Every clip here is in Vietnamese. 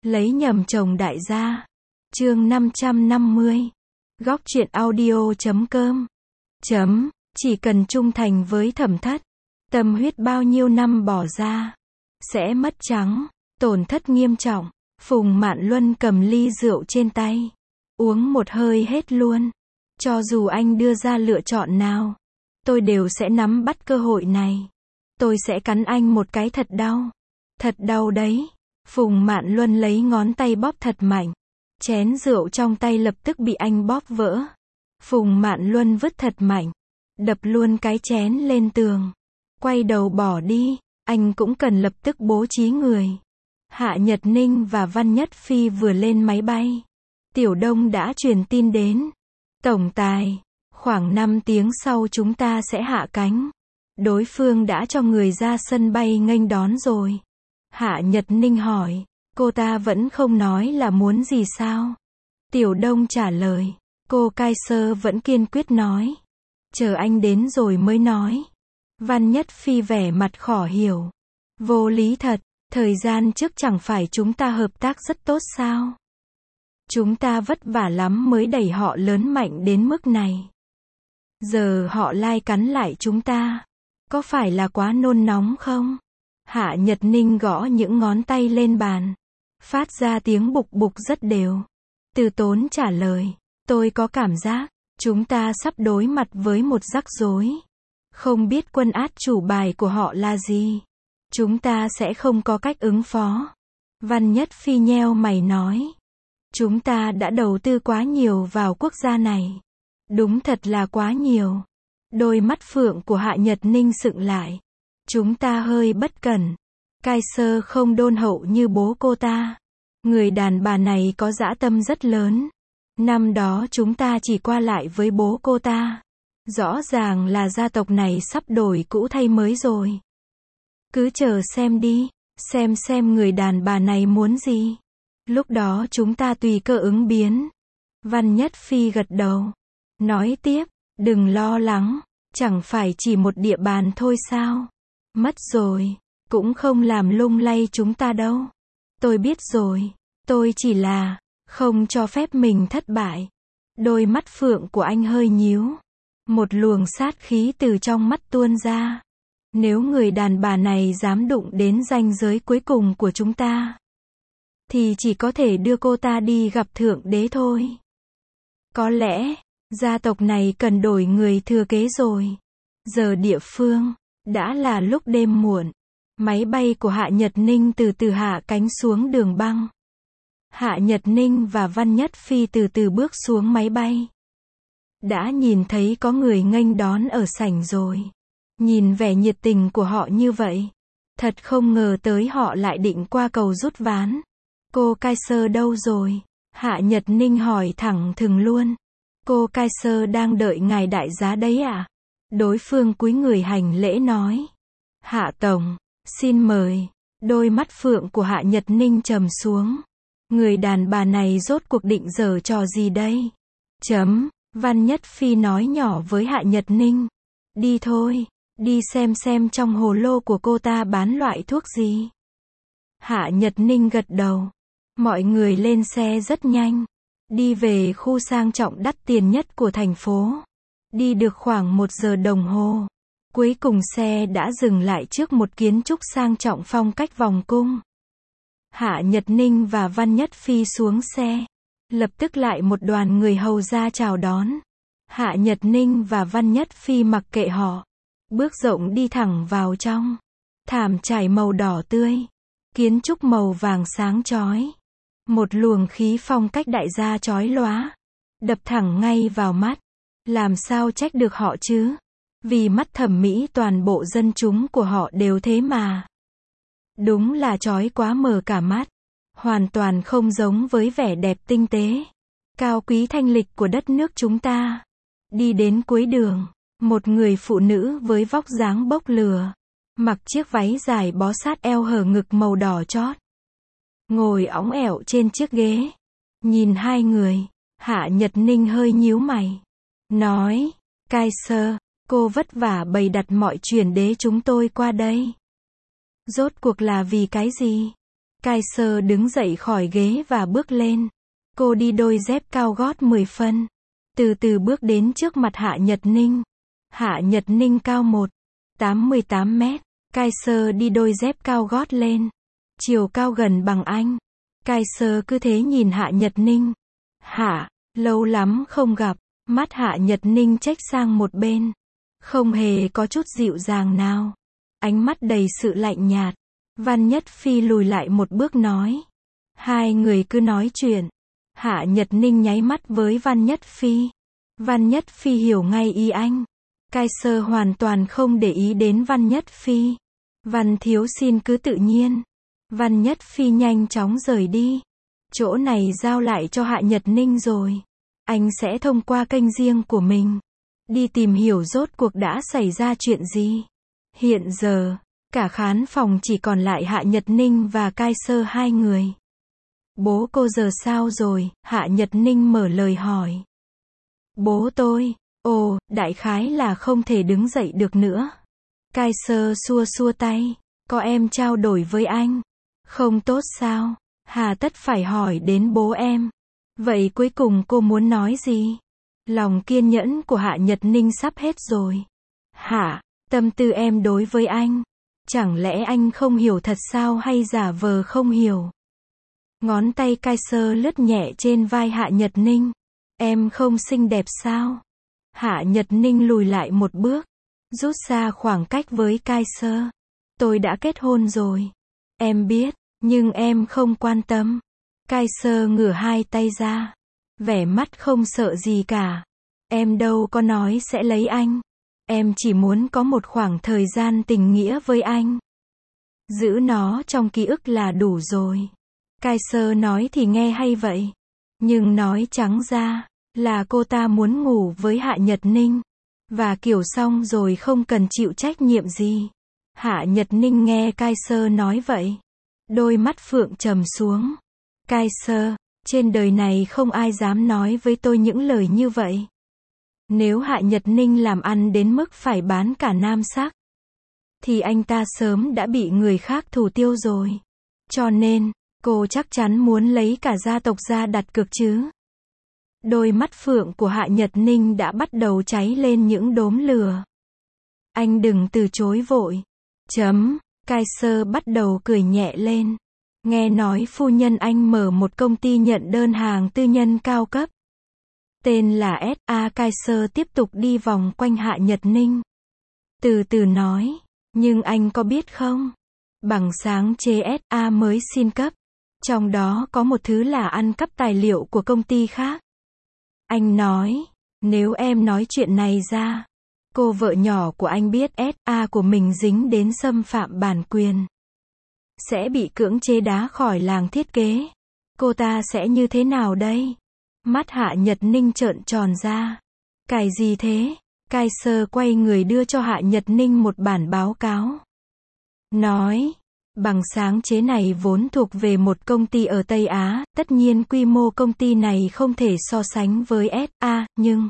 Lấy nhầm chồng đại gia. Chương 550. Góc truyện audio.com. Chỉ cần trung thành với Thẩm Thất, tâm huyết bao nhiêu năm bỏ ra, sẽ mất trắng, tổn thất nghiêm trọng. Phùng Mạn Luân cầm ly rượu trên tay, uống một hơi hết luôn. Cho dù anh đưa ra lựa chọn nào, tôi đều sẽ nắm bắt cơ hội này. Tôi sẽ cắn anh một cái thật đau. Thật đau đấy. Phùng Mạn Luân lấy ngón tay bóp thật mạnh. Chén rượu trong tay lập tức bị anh bóp vỡ. Phùng Mạn Luân vứt thật mạnh, đập luôn cái chén lên tường. Quay đầu bỏ đi. Anh cũng cần lập tức bố trí người. Hạ Nhật Ninh và Văn Nhất Phi vừa lên máy bay. Tiểu Đông đã truyền tin đến. Tổng tài, khoảng 5 tiếng sau chúng ta sẽ hạ cánh. Đối phương đã cho người ra sân bay nghênh đón rồi. Hạ Nhật Ninh hỏi, cô ta vẫn không nói là muốn gì sao? Tiểu Đông trả lời, cô Kaiser vẫn kiên quyết nói. Chờ anh đến rồi mới nói. Văn Nhất Phi vẻ mặt khó hiểu. Vô lý thật, thời gian trước chẳng phải chúng ta hợp tác rất tốt sao? Chúng ta vất vả lắm mới đẩy họ lớn mạnh đến mức này. Giờ họ lai cắn lại chúng ta. Có phải là quá nôn nóng không? Hạ Nhật Ninh gõ những ngón tay lên bàn, phát ra tiếng bục bục rất đều. Từ Tốn trả lời, tôi có cảm giác, chúng ta sắp đối mặt với một rắc rối. Không biết quân át chủ bài của họ là gì. Chúng ta sẽ không có cách ứng phó. Văn Nhất Phi nheo mày nói. Chúng ta đã đầu tư quá nhiều vào quốc gia này. Đúng thật là quá nhiều. Đôi mắt phượng của Hạ Nhật Ninh sựng lại. Chúng ta hơi bất cẩn. Kaiser không đôn hậu như bố cô ta. Người đàn bà này có dã tâm rất lớn. Năm đó chúng ta chỉ qua lại với bố cô ta. Rõ ràng là gia tộc này sắp đổi cũ thay mới rồi. Cứ chờ xem đi, xem người đàn bà này muốn gì. Lúc đó chúng ta tùy cơ ứng biến. Văn Nhất Phi gật đầu. Nói tiếp, đừng lo lắng, chẳng phải chỉ một địa bàn thôi sao? Mất rồi, cũng không làm lung lay chúng ta đâu. Tôi biết rồi, tôi chỉ là không cho phép mình thất bại. Đôi mắt phượng của anh hơi nhíu. Một luồng sát khí từ trong mắt tuôn ra. Nếu người đàn bà này dám đụng đến ranh giới cuối cùng của chúng ta, thì chỉ có thể đưa cô ta đi gặp Thượng Đế thôi. Có lẽ, gia tộc này cần đổi người thừa kế rồi. Giờ địa phương, đã là lúc đêm muộn. Máy bay của Hạ Nhật Ninh từ từ hạ cánh xuống đường băng. Hạ Nhật Ninh và Văn Nhất Phi từ từ bước xuống máy bay. Đã nhìn thấy có người nghênh đón ở sảnh rồi. Nhìn vẻ nhiệt tình của họ như vậy. Thật không ngờ tới họ lại định qua cầu rút ván. Cô Kaiser đâu rồi? Hạ Nhật Ninh hỏi thẳng thừng luôn. Cô Kaiser đang đợi ngài đại giá đấy à? Đối phương cúi người hành lễ nói. Hạ Tổng, xin mời. Đôi mắt phượng của Hạ Nhật Ninh trầm xuống. Người đàn bà này rốt cuộc định giở trò gì đây? Văn Nhất Phi nói nhỏ với Hạ Nhật Ninh. Đi thôi, đi xem trong hồ lô của cô ta bán loại thuốc gì. Hạ Nhật Ninh gật đầu. Mọi người lên xe rất nhanh. Đi về khu sang trọng đắt tiền nhất của thành phố. Đi được khoảng 1 giờ đồng hồ. Cuối cùng xe đã dừng lại trước một kiến trúc sang trọng phong cách vòng cung. Hạ Nhật Ninh và Văn Nhất Phi xuống xe. Lập tức lại một đoàn người hầu ra chào đón. Hạ Nhật Ninh và Văn Nhất Phi mặc kệ họ. Bước rộng đi thẳng vào trong. Thảm trải màu đỏ tươi. Kiến trúc màu vàng sáng chói. Một luồng khí phong cách đại gia chói lóa. Đập thẳng ngay vào mắt. Làm sao trách được họ chứ? Vì mắt thẩm mỹ toàn bộ dân chúng của họ đều thế mà. Đúng là chói quá mờ cả mắt. Hoàn toàn không giống với vẻ đẹp tinh tế, cao quý thanh lịch của đất nước chúng ta. Đi đến cuối đường, một người phụ nữ với vóc dáng bốc lửa, mặc chiếc váy dài bó sát eo hở ngực màu đỏ chót. Ngồi óng ẻo trên chiếc ghế. Nhìn hai người, Hạ Nhật Ninh hơi nhíu mày. Nói, Kaiser, cô vất vả bày đặt mọi chuyển đế chúng tôi qua đây. Rốt cuộc là vì cái gì? Kaiser đứng dậy khỏi ghế và bước lên. Cô đi đôi dép cao gót 10 phân. Từ từ bước đến trước mặt Hạ Nhật Ninh. Hạ Nhật Ninh cao 1,88 mét. Kaiser đi đôi dép cao gót lên. Chiều cao gần bằng anh. Kaiser cứ thế nhìn Hạ Nhật Ninh. Lâu lắm không gặp. Mắt Hạ Nhật Ninh chếch sang một bên. Không hề có chút dịu dàng nào. Ánh mắt đầy sự lạnh nhạt. Văn Nhất Phi lùi lại một bước nói. Hai người cứ nói chuyện. Hạ Nhật Ninh nháy mắt với Văn Nhất Phi. Văn Nhất Phi hiểu ngay ý anh. Kaiser hoàn toàn không để ý đến Văn Nhất Phi. Văn thiếu xin cứ tự nhiên. Văn Nhất Phi nhanh chóng rời đi. Chỗ này giao lại cho Hạ Nhật Ninh rồi. Anh sẽ thông qua kênh riêng của mình. Đi tìm hiểu rốt cuộc đã xảy ra chuyện gì. Hiện giờ, cả khán phòng chỉ còn lại Hạ Nhật Ninh và Kaiser hai người. Bố cô giờ sao rồi? Hạ Nhật Ninh mở lời hỏi. Bố tôi, đại khái là không thể đứng dậy được nữa. Kaiser xua xua tay. Có em trao đổi với anh. Không tốt sao? Hà tất phải hỏi đến bố em. Vậy cuối cùng cô muốn nói gì? Lòng kiên nhẫn của Hạ Nhật Ninh sắp hết rồi. Tâm tư em đối với anh. Chẳng lẽ anh không hiểu thật sao hay giả vờ không hiểu? Ngón tay Kaiser lướt nhẹ trên vai Hạ Nhật Ninh. Em không xinh đẹp sao? Hạ Nhật Ninh lùi lại một bước. Rút ra khoảng cách với Kaiser. Tôi đã kết hôn rồi. Em biết, nhưng em không quan tâm. Kaiser ngửa hai tay ra. Vẻ mắt không sợ gì cả. Em đâu có nói sẽ lấy anh. Em chỉ muốn có một khoảng thời gian tình nghĩa với anh. Giữ nó trong ký ức là đủ rồi. Kaiser nói thì nghe hay vậy. Nhưng nói trắng ra, là cô ta muốn ngủ với Hạ Nhật Ninh. Và kiểu xong rồi không cần chịu trách nhiệm gì. Hạ Nhật Ninh nghe Kaiser nói vậy. Đôi mắt phượng trầm xuống. Kaiser, trên đời này không ai dám nói với tôi những lời như vậy. Nếu Hạ Nhật Ninh làm ăn đến mức phải bán cả nam sắc, thì anh ta sớm đã bị người khác thủ tiêu rồi. Cho nên, cô chắc chắn muốn lấy cả gia tộc ra đặt cược chứ. Đôi mắt phượng của Hạ Nhật Ninh đã bắt đầu cháy lên những đốm lửa. Anh đừng từ chối vội. Kaiser bắt đầu cười nhẹ lên. Nghe nói phu nhân anh mở một công ty nhận đơn hàng tư nhân cao cấp. Tên là SA. Kaiser tiếp tục đi vòng quanh Hạ Nhật Ninh. Từ từ nói. Nhưng anh có biết không? Bằng sáng chế SA mới xin cấp. Trong đó có một thứ là ăn cắp tài liệu của công ty khác. Anh nói. Nếu em nói chuyện này ra, cô vợ nhỏ của anh biết SA của mình dính đến xâm phạm bản quyền, sẽ bị cưỡng chế đá khỏi làng thiết kế. Cô ta sẽ như thế nào đây? Mắt Hạ Nhật Ninh trợn tròn ra. Cái gì thế? Kaiser quay người đưa cho Hạ Nhật Ninh một bản báo cáo. Nói, bằng sáng chế này vốn thuộc về một công ty ở Tây Á, tất nhiên quy mô công ty này không thể so sánh với SA, nhưng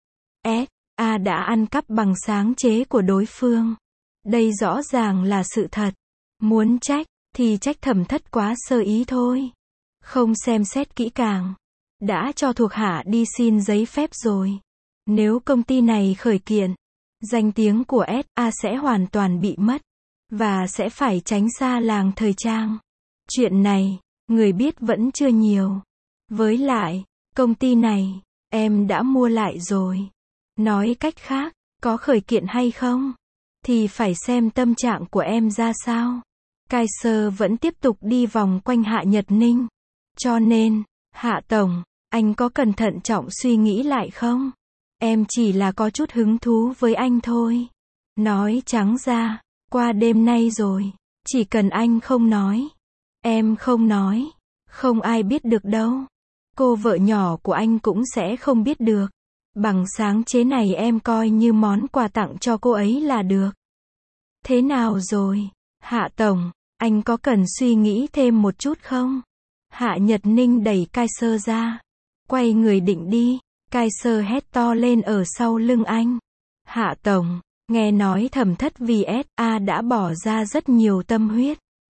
SA đã ăn cắp bằng sáng chế của đối phương. Đây rõ ràng là sự thật. Muốn trách, thì trách Thẩm Thất quá sơ ý thôi. Không xem xét kỹ càng. Đã cho thuộc hạ đi xin giấy phép rồi. Nếu công ty này khởi kiện, danh tiếng của SA sẽ hoàn toàn bị mất. Và sẽ phải tránh xa làng thời trang. Chuyện này, người biết vẫn chưa nhiều. Với lại, công ty này, em đã mua lại rồi. Nói cách khác, có khởi kiện hay không? Thì phải xem tâm trạng của em ra sao. Kaiser vẫn tiếp tục đi vòng quanh Hạ Nhật Ninh. Cho nên, Hạ Tổng, anh có cẩn thận trọng suy nghĩ lại không? Em chỉ là có chút hứng thú với anh thôi. Nói trắng ra, qua đêm nay rồi, chỉ cần anh không nói, em không nói, không ai biết được đâu. Cô vợ nhỏ của anh cũng sẽ không biết được. Bằng sáng chế này em coi như món quà tặng cho cô ấy là được. Thế nào rồi, Hạ Tổng, anh có cần suy nghĩ thêm một chút không? Hạ Nhật Ninh đẩy Kaiser ra, quay người định đi. Kaiser hét to lên ở sau lưng anh. Hạ Tổng, nghe nói Thẩm Thất vì SA đã bỏ ra rất nhiều tâm huyết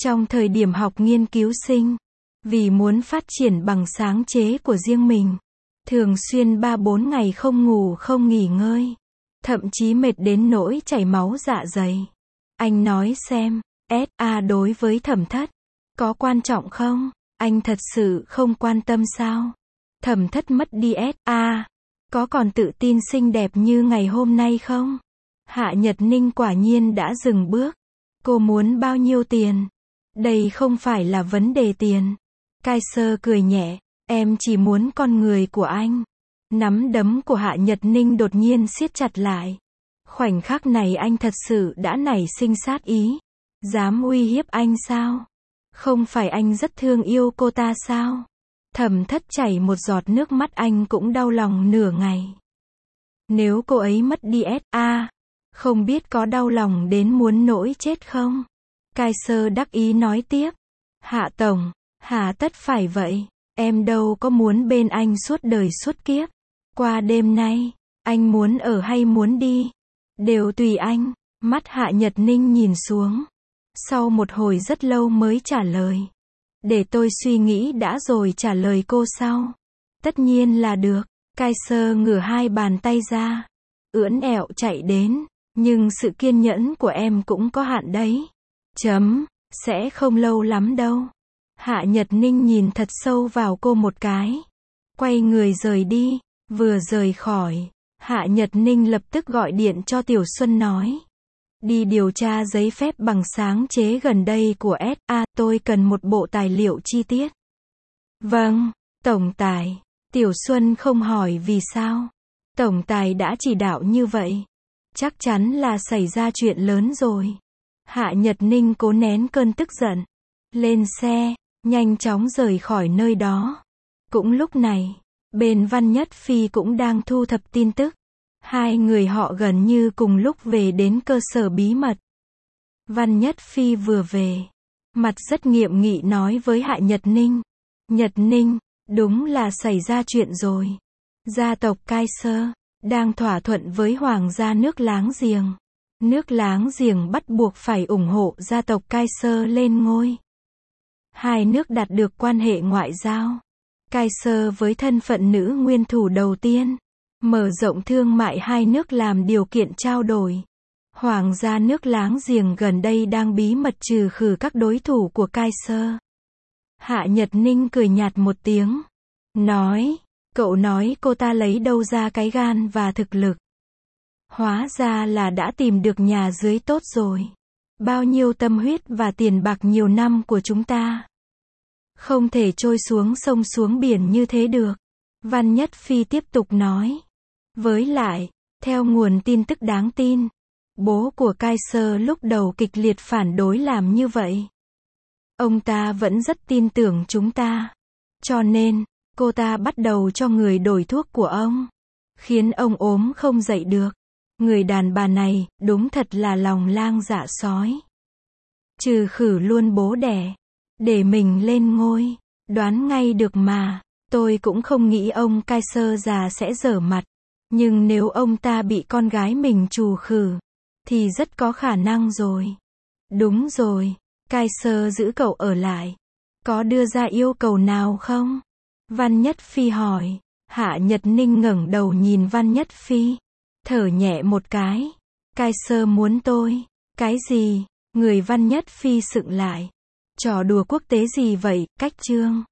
Trong thời điểm học nghiên cứu sinh, vì muốn phát triển bằng sáng chế của riêng mình, thường xuyên 3-4 ngày không ngủ không nghỉ ngơi, thậm chí mệt đến nỗi chảy máu dạ dày. Anh nói xem, SA đối với Thẩm Thất, có quan trọng không? Anh thật sự không quan tâm sao? Thẩm Thất mất đi SA, có còn tự tin xinh đẹp như ngày hôm nay không? Hạ Nhật Ninh quả nhiên đã dừng bước. Cô muốn bao nhiêu tiền? Đây không phải là vấn đề tiền. Kaiser cười nhẹ, em chỉ muốn con người của anh. Nắm đấm của Hạ Nhật Ninh đột nhiên siết chặt lại. Khoảnh khắc này anh thật sự đã nảy sinh sát ý. Dám uy hiếp anh sao? Không phải anh rất thương yêu cô ta sao? Thẩm Thất chảy một giọt nước mắt anh cũng đau lòng nửa ngày. Nếu cô ấy mất đi SA, không biết có đau lòng đến muốn nỗi chết không? Kaiser đắc ý nói tiếp. Hạ Tổng, hà tất phải vậy, em đâu có muốn bên anh suốt đời suốt kiếp. Qua đêm nay, anh muốn ở hay muốn đi, đều tùy anh. Mắt Hạ Nhật Ninh nhìn xuống. Sau một hồi rất lâu mới trả lời. Để tôi suy nghĩ đã rồi trả lời cô sau. Tất nhiên là được. Kaiser ngửa hai bàn tay ra, ưỡn ẹo chạy đến. Nhưng sự kiên nhẫn của em cũng có hạn đấy. Sẽ không lâu lắm đâu. Hạ Nhật Ninh nhìn thật sâu vào cô một cái. Quay người rời đi. Vừa rời khỏi, Hạ Nhật Ninh lập tức gọi điện cho Tiểu Xuân nói. Đi điều tra giấy phép bằng sáng chế gần đây của SA, tôi cần một bộ tài liệu chi tiết. Vâng, Tổng Tài. Tiểu Xuân không hỏi vì sao. Tổng Tài đã chỉ đạo như vậy. Chắc chắn là xảy ra chuyện lớn rồi. Hạ Nhật Ninh cố nén cơn tức giận. Lên xe, nhanh chóng rời khỏi nơi đó. Cũng lúc này, bên Văn Nhất Phi cũng đang thu thập tin tức. Hai người họ gần như cùng lúc về đến cơ sở bí mật. Văn Nhất Phi vừa về, mặt rất nghiêm nghị nói với Hạ Nhật Ninh. Nhật Ninh, đúng là xảy ra chuyện rồi. Gia tộc Kaiser đang thỏa thuận với hoàng gia nước láng giềng. Nước láng giềng bắt buộc phải ủng hộ gia tộc Kaiser lên ngôi. Hai nước đạt được quan hệ ngoại giao. Kaiser với thân phận nữ nguyên thủ đầu tiên, mở rộng thương mại hai nước làm điều kiện trao đổi. Hoàng gia nước láng giềng gần đây đang bí mật trừ khử các đối thủ của Kaiser. Hạ Nhật Ninh cười nhạt một tiếng. Nói, cậu nói cô ta lấy đâu ra cái gan và thực lực. Hóa ra là đã tìm được nhà dưới tốt rồi. Bao nhiêu tâm huyết và tiền bạc nhiều năm của chúng ta. Không thể trôi xuống sông xuống biển như thế được. Văn Nhất Phi tiếp tục nói. Với lại, theo nguồn tin tức đáng tin, bố của Kaiser lúc đầu kịch liệt phản đối làm như vậy. Ông ta vẫn rất tin tưởng chúng ta. Cho nên, cô ta bắt đầu cho người đổi thuốc của ông. Khiến ông ốm không dậy được. Người đàn bà này, đúng thật là lòng lang dạ sói. Trừ khử luôn bố đẻ. Để mình lên ngôi. Đoán ngay được mà. Tôi cũng không nghĩ ông Kaiser già sẽ dở mặt. Nhưng nếu ông ta bị con gái mình trù khử, thì rất có khả năng rồi. Đúng rồi. Kaiser giữ cậu ở lại. Có đưa ra yêu cầu nào không? Văn Nhất Phi hỏi. Hạ Nhật Ninh ngẩng đầu nhìn Văn Nhất Phi. Thở nhẹ một cái. Kaiser muốn tôi. Cái gì? Người Văn Nhất Phi sững lại. Trò đùa quốc tế gì vậy, Cách Trương?